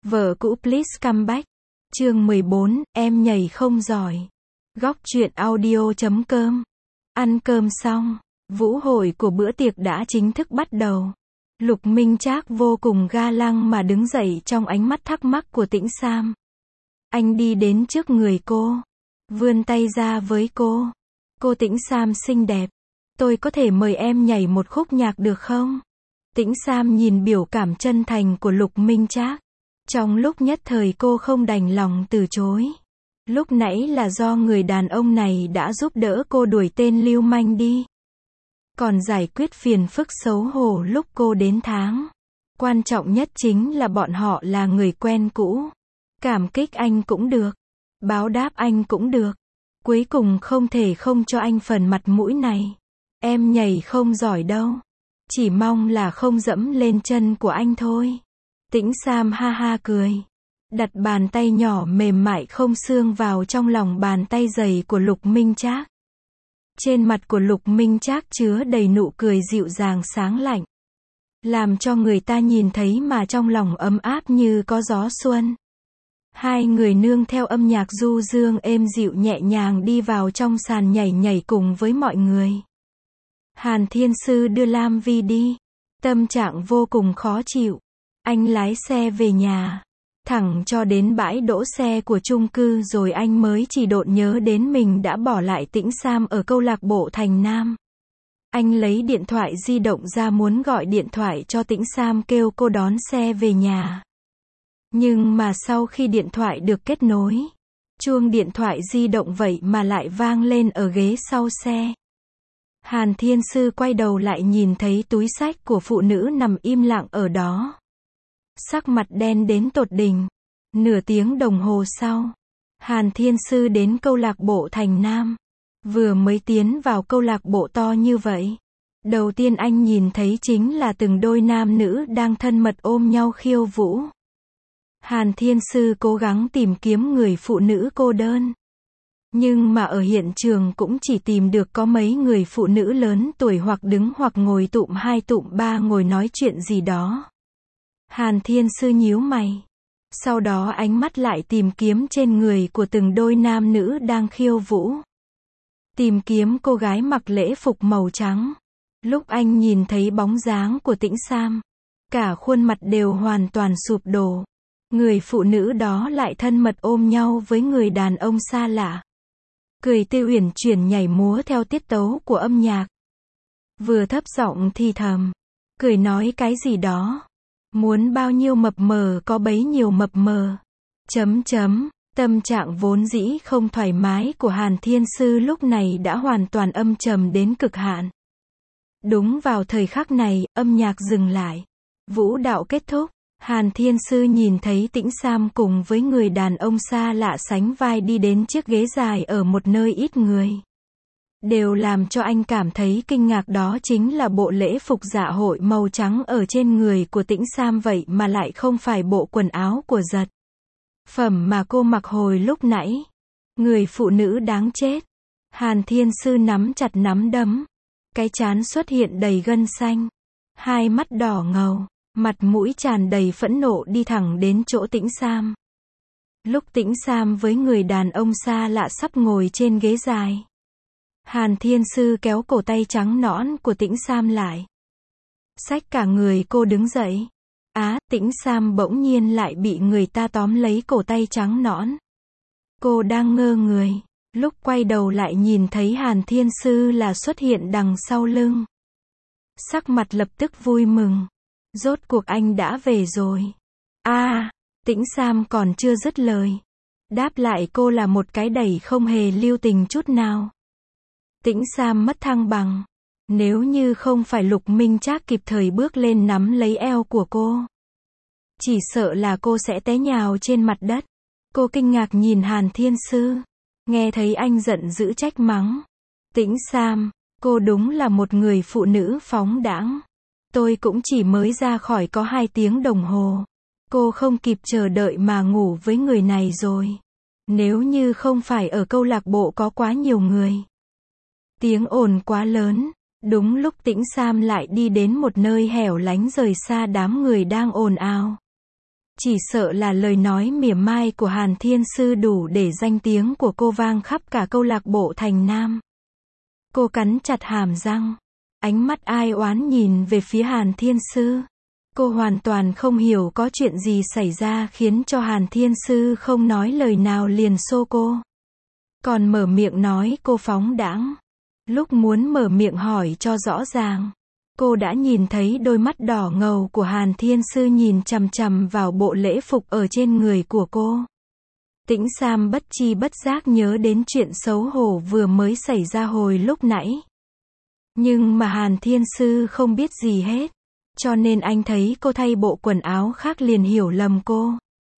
Vợ cũ please come back. Chương 14, em nhảy không giỏi. Góc truyện audio.com. Ăn cơm xong, vũ hội của bữa tiệc đã chính thức bắt đầu. Lục Minh Trác vô cùng ga lăng mà đứng dậy trong ánh mắt thắc mắc của Tĩnh Sam. Anh đi đến trước người cô, vươn tay ra với cô. Cô Tĩnh Sam xinh đẹp, tôi có thể mời em nhảy một khúc nhạc được không? Tĩnh Sam nhìn biểu cảm chân thành của Lục Minh Trác. Trong lúc nhất thời cô không đành lòng từ chối. Lúc nãy là do người đàn ông này đã giúp đỡ cô đuổi tên lưu manh đi. Còn giải quyết phiền phức xấu hổ lúc cô đến tháng. Quan trọng nhất chính là bọn họ là người quen cũ. Cảm kích anh cũng được. Báo đáp anh cũng được. Cuối cùng không thể không cho anh phần mặt mũi này. Em nhảy không giỏi đâu. Chỉ mong là không dẫm lên chân của anh thôi. Tĩnh Sam ha ha cười. Đặt bàn tay nhỏ mềm mại không xương vào trong lòng bàn tay dày của Lục Minh Trác. Trên mặt của Lục Minh Trác chứa đầy nụ cười dịu dàng sáng lạnh. Làm cho người ta nhìn thấy mà trong lòng ấm áp như có gió xuân. Hai người nương theo âm nhạc du dương êm dịu nhẹ nhàng đi vào trong sàn nhảy nhảy cùng với mọi người. Hàn Thiên Sư đưa Lam Vi đi. Tâm trạng vô cùng khó chịu. Anh lái xe về nhà. Thẳng cho đến bãi đỗ xe của chung cư rồi anh mới chỉ đột nhớ đến mình đã bỏ lại Tĩnh Sam ở câu lạc bộ Thành Nam. Anh lấy điện thoại di động ra muốn gọi điện thoại cho Tĩnh Sam kêu cô đón xe về nhà. Nhưng mà sau khi điện thoại được kết nối, chuông điện thoại di động vậy mà lại vang lên ở ghế sau xe. Hàn Thiên Sư quay đầu lại nhìn thấy túi xách của phụ nữ nằm im lặng ở đó. Sắc mặt đen đến tột đỉnh. Nửa tiếng đồng hồ sau, Hàn Thiên Sư đến câu lạc bộ Thành Nam. Vừa mới tiến vào câu lạc bộ to như vậy, đầu tiên anh nhìn thấy chính là từng đôi nam nữ đang thân mật ôm nhau khiêu vũ. Hàn Thiên Sư cố gắng tìm kiếm người phụ nữ cô đơn. Nhưng mà ở hiện trường cũng chỉ tìm được có mấy người phụ nữ lớn tuổi hoặc đứng hoặc ngồi tụm hai tụm ba ngồi nói chuyện gì đó. Hàn Thiên Sư nhíu mày. Sau đó ánh mắt lại tìm kiếm trên người của từng đôi nam nữ đang khiêu vũ. Tìm kiếm cô gái mặc lễ phục màu trắng. Lúc anh nhìn thấy bóng dáng của Tĩnh Sam, cả khuôn mặt đều hoàn toàn sụp đổ. Người phụ nữ đó lại thân mật ôm nhau với người đàn ông xa lạ. Cười tươi uyển chuyển nhảy múa theo tiết tấu của âm nhạc. Vừa thấp giọng thì thầm. Cười nói cái gì đó. Muốn bao nhiêu mập mờ có bấy nhiêu mập mờ. Tâm trạng vốn dĩ không thoải mái của Hàn Thiên Sư lúc này đã hoàn toàn âm trầm đến cực hạn. Đúng vào thời khắc này, âm nhạc dừng lại. Vũ đạo kết thúc. Hàn Thiên Sư nhìn thấy Tĩnh Sam cùng với người đàn ông xa lạ sánh vai đi đến chiếc ghế dài ở một nơi ít người. Điều làm cho anh cảm thấy kinh ngạc đó chính là bộ lễ phục dạ hội màu trắng ở trên người của Tĩnh Sam vậy mà lại không phải bộ quần áo của Giật Phẩm mà cô mặc hồi lúc nãy. Người phụ nữ đáng chết. Hàn Thiên Sư nắm chặt nắm đấm. Cái trán xuất hiện đầy gân xanh. Hai mắt đỏ ngầu. Mặt mũi tràn đầy phẫn nộ đi thẳng đến chỗ Tĩnh Sam. Lúc Tĩnh Sam với người đàn ông xa lạ sắp ngồi trên ghế dài, Hàn Thiên Sư kéo cổ tay trắng nõn của Tĩnh Sam lại. Xách cả người cô đứng dậy. Tĩnh Sam bỗng nhiên lại bị người ta tóm lấy cổ tay trắng nõn. Cô đang ngơ người. Lúc quay đầu lại nhìn thấy Hàn Thiên Sư là xuất hiện đằng sau lưng. Sắc mặt lập tức vui mừng. Rốt cuộc anh đã về rồi. Tĩnh Sam còn chưa dứt lời. Đáp lại cô là một cái đẩy không hề lưu tình chút nào. Tĩnh Sam mất thăng bằng. Nếu như không phải Lục Minh Trác kịp thời bước lên nắm lấy eo của cô, chỉ sợ là cô sẽ té nhào trên mặt đất. Cô kinh ngạc nhìn Hàn Thiên Sư. Nghe thấy anh giận dữ trách mắng. Tĩnh Sam, cô đúng là một người phụ nữ phóng đãng. Tôi cũng chỉ mới ra khỏi có 2 tiếng đồng hồ. Cô không kịp chờ đợi mà ngủ với người này rồi. Nếu như không phải ở câu lạc bộ có quá nhiều người. Tiếng ồn quá lớn. Đúng lúc Tĩnh Sam lại đi đến một nơi hẻo lánh rời xa đám người đang ồn ào. Chỉ sợ là lời nói mỉa mai của Hàn Thiên Sư đủ để danh tiếng của cô vang khắp cả câu lạc bộ Thành Nam. Cô cắn chặt hàm răng. Ánh mắt ai oán nhìn về phía Hàn Thiên Sư. Cô hoàn toàn không hiểu có chuyện gì xảy ra khiến cho Hàn Thiên Sư không nói lời nào liền xô cô. Còn mở miệng nói cô phóng đãng. Lúc muốn mở miệng hỏi cho rõ ràng, cô đã nhìn thấy đôi mắt đỏ ngầu của Hàn Thiên Sư nhìn chằm chằm vào bộ lễ phục ở trên người của cô. Tĩnh Sam bất chi bất giác nhớ đến chuyện xấu hổ vừa mới xảy ra hồi lúc nãy. Nhưng mà Hàn Thiên Sư không biết gì hết, cho nên anh thấy cô thay bộ quần áo khác liền hiểu lầm cô.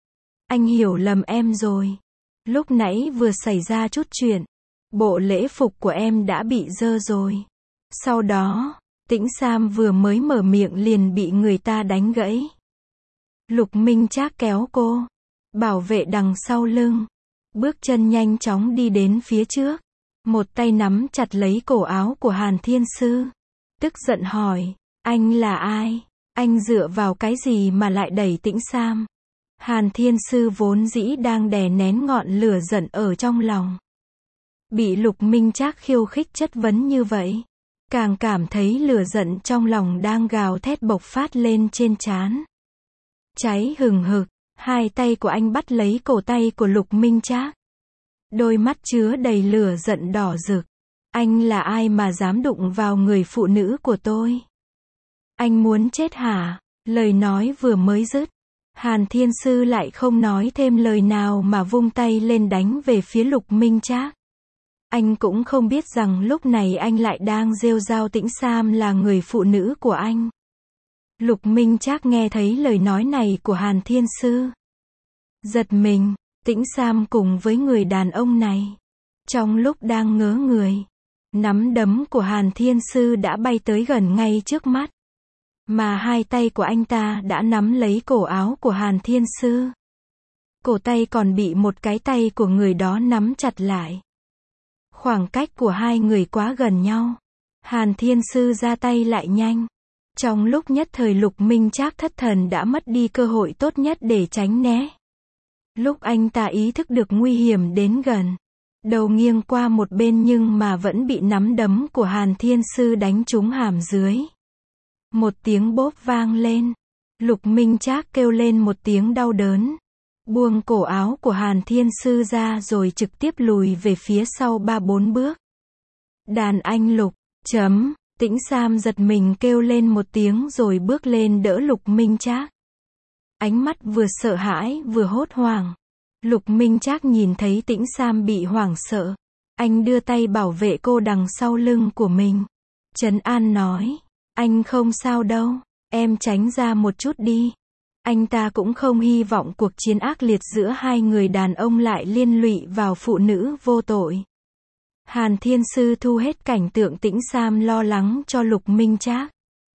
Anh hiểu lầm em rồi. Lúc nãy vừa xảy ra chút chuyện, bộ lễ phục của em đã bị dơ rồi. Sau đó, Tĩnh Sam vừa mới mở miệng liền bị người ta đánh gãy. Lục Minh Trác kéo cô, bảo vệ đằng sau lưng, bước chân nhanh chóng đi đến phía trước, một tay nắm chặt lấy cổ áo của Hàn Thiên Sư, tức giận hỏi, anh là ai? Anh dựa vào cái gì mà lại đẩy Tĩnh Sam? Hàn Thiên Sư vốn dĩ đang đè nén ngọn lửa giận ở trong lòng. Bị Lục Minh Trác khiêu khích chất vấn như vậy, càng cảm thấy lửa giận trong lòng đang gào thét bộc phát lên trên trán. Cháy hừng hực, hai tay của anh bắt lấy cổ tay của Lục Minh Trác. Đôi mắt chứa đầy lửa giận đỏ rực. Anh là ai mà dám đụng vào người phụ nữ của tôi? Anh muốn chết hả? Lời nói vừa mới dứt, Hàn Thiên Sư lại không nói thêm lời nào mà vung tay lên đánh về phía Lục Minh Trác. Anh cũng không biết rằng lúc này anh lại đang rêu rao Tĩnh Sam là người phụ nữ của anh. Lục Minh Trác nghe thấy lời nói này của Hàn Thiên Sư. Giật mình, Tĩnh Sam cùng với người đàn ông này. Trong lúc đang ngớ người, nắm đấm của Hàn Thiên Sư đã bay tới gần ngay trước mắt. Mà hai tay của anh ta đã nắm lấy cổ áo của Hàn Thiên Sư. Cổ tay còn bị một cái tay của người đó nắm chặt lại. Khoảng cách của hai người quá gần nhau. Hàn Thiên Sư ra tay lại nhanh. Trong lúc nhất thời Lục Minh Trác thất thần đã mất đi cơ hội tốt nhất để tránh né. Lúc anh ta ý thức được nguy hiểm đến gần, đầu nghiêng qua một bên nhưng mà vẫn bị nắm đấm của Hàn Thiên Sư đánh trúng hàm dưới. Một tiếng bốp vang lên. Lục Minh Trác kêu lên một tiếng đau đớn, buông cổ áo của Hàn Thiên Sư ra rồi trực tiếp lùi về phía sau 3-4 bước. Đàn anh Lục, Tĩnh Sam giật mình kêu lên một tiếng rồi bước lên đỡ Lục Minh Trác. Ánh mắt vừa sợ hãi vừa hốt hoảng. Lục Minh Trác nhìn thấy Tĩnh Sam bị hoảng sợ. Anh đưa tay bảo vệ cô đằng sau lưng của mình. Trấn an nói, anh không sao đâu, em tránh ra một chút đi. Anh ta cũng không hy vọng cuộc chiến ác liệt giữa hai người đàn ông lại liên lụy vào phụ nữ vô tội. Hàn Thiên Sư thu hết cảnh tượng Tĩnh Sam lo lắng cho Lục Minh Trác.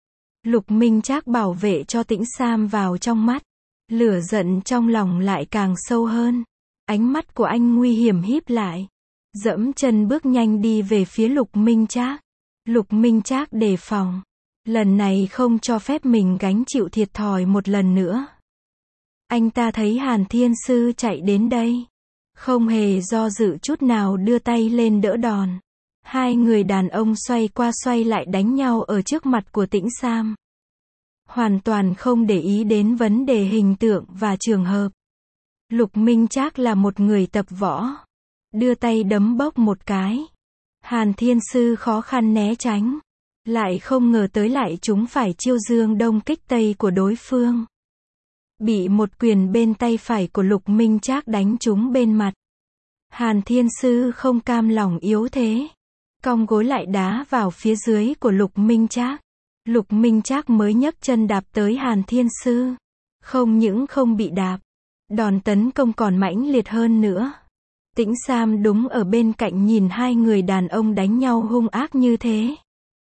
Lục Minh Trác bảo vệ cho Tĩnh Sam vào trong mắt. Lửa giận trong lòng lại càng sâu hơn. Ánh mắt của anh nguy hiểm híp lại. Dẫm chân bước nhanh đi về phía Lục Minh Trác. Lục Minh Trác đề phòng. Lần này không cho phép mình gánh chịu thiệt thòi một lần nữa. Anh ta thấy Hàn Thiên Sư chạy đến đây, không hề do dự chút nào đưa tay lên đỡ đòn. Hai người đàn ông xoay qua xoay lại đánh nhau ở trước mặt của Tĩnh Sam. Hoàn toàn không để ý đến vấn đề hình tượng và trường hợp. Lục Minh Trác là một người tập võ. Đưa tay đấm bốc một cái. Hàn Thiên Sư khó khăn né tránh. Lại không ngờ tới lại chúng phải chiêu dương đông kích tây của đối phương. Bị một quyền bên tay phải của Lục Minh Trác đánh trúng bên mặt. Hàn Thiên Sư không cam lòng yếu thế, cong gối lại đá vào phía dưới của Lục Minh Trác. Lục Minh Trác mới nhấc chân đạp tới Hàn Thiên Sư. Không những không bị đạp, đòn tấn công còn mãnh liệt hơn nữa. Tĩnh Sam đúng ở bên cạnh nhìn hai người đàn ông đánh nhau hung ác như thế.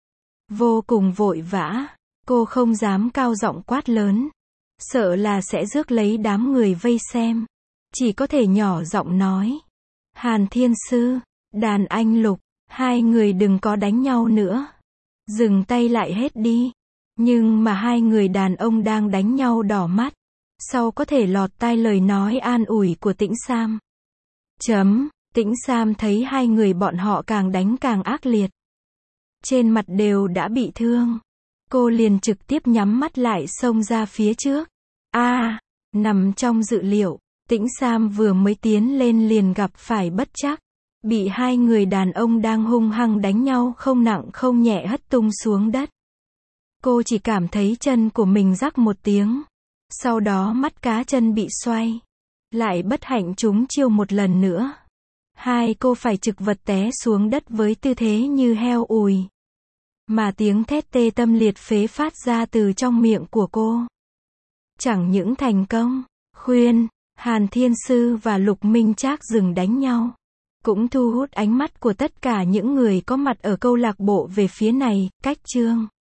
Vô cùng vội vã, cô không dám cao giọng quát lớn. Sợ là sẽ rước lấy đám người vây xem. Chỉ có thể nhỏ giọng nói. Hàn Thiên Sư, đàn anh Lục, hai người đừng có đánh nhau nữa. Dừng tay lại hết đi. Nhưng mà hai người đàn ông đang đánh nhau đỏ mắt. sau có thể lọt tai lời nói an ủi của Tĩnh Sam. Tĩnh Sam thấy hai người bọn họ càng đánh càng ác liệt. Trên mặt đều đã bị thương. Cô liền trực tiếp nhắm mắt lại xông ra phía trước. Nằm trong dự liệu, Tĩnh Sam vừa mới tiến lên liền gặp phải bất trắc. Bị hai người đàn ông đang hung hăng đánh nhau không nặng không nhẹ hất tung xuống đất. Cô chỉ cảm thấy chân của mình rắc một tiếng. Sau đó mắt cá chân bị xoay. Lại bất hạnh trúng chiêu một lần nữa. Hai cô phải chực vật té xuống đất với tư thế như heo ùi. Mà tiếng thét tê tâm liệt phế phát ra từ trong miệng của cô. Chẳng những thành công, khuyên, Hàn Thiên Sư và Lục Minh Trác dừng đánh nhau. Cũng thu hút ánh mắt của tất cả những người có mặt ở câu lạc bộ về phía này, cách Trương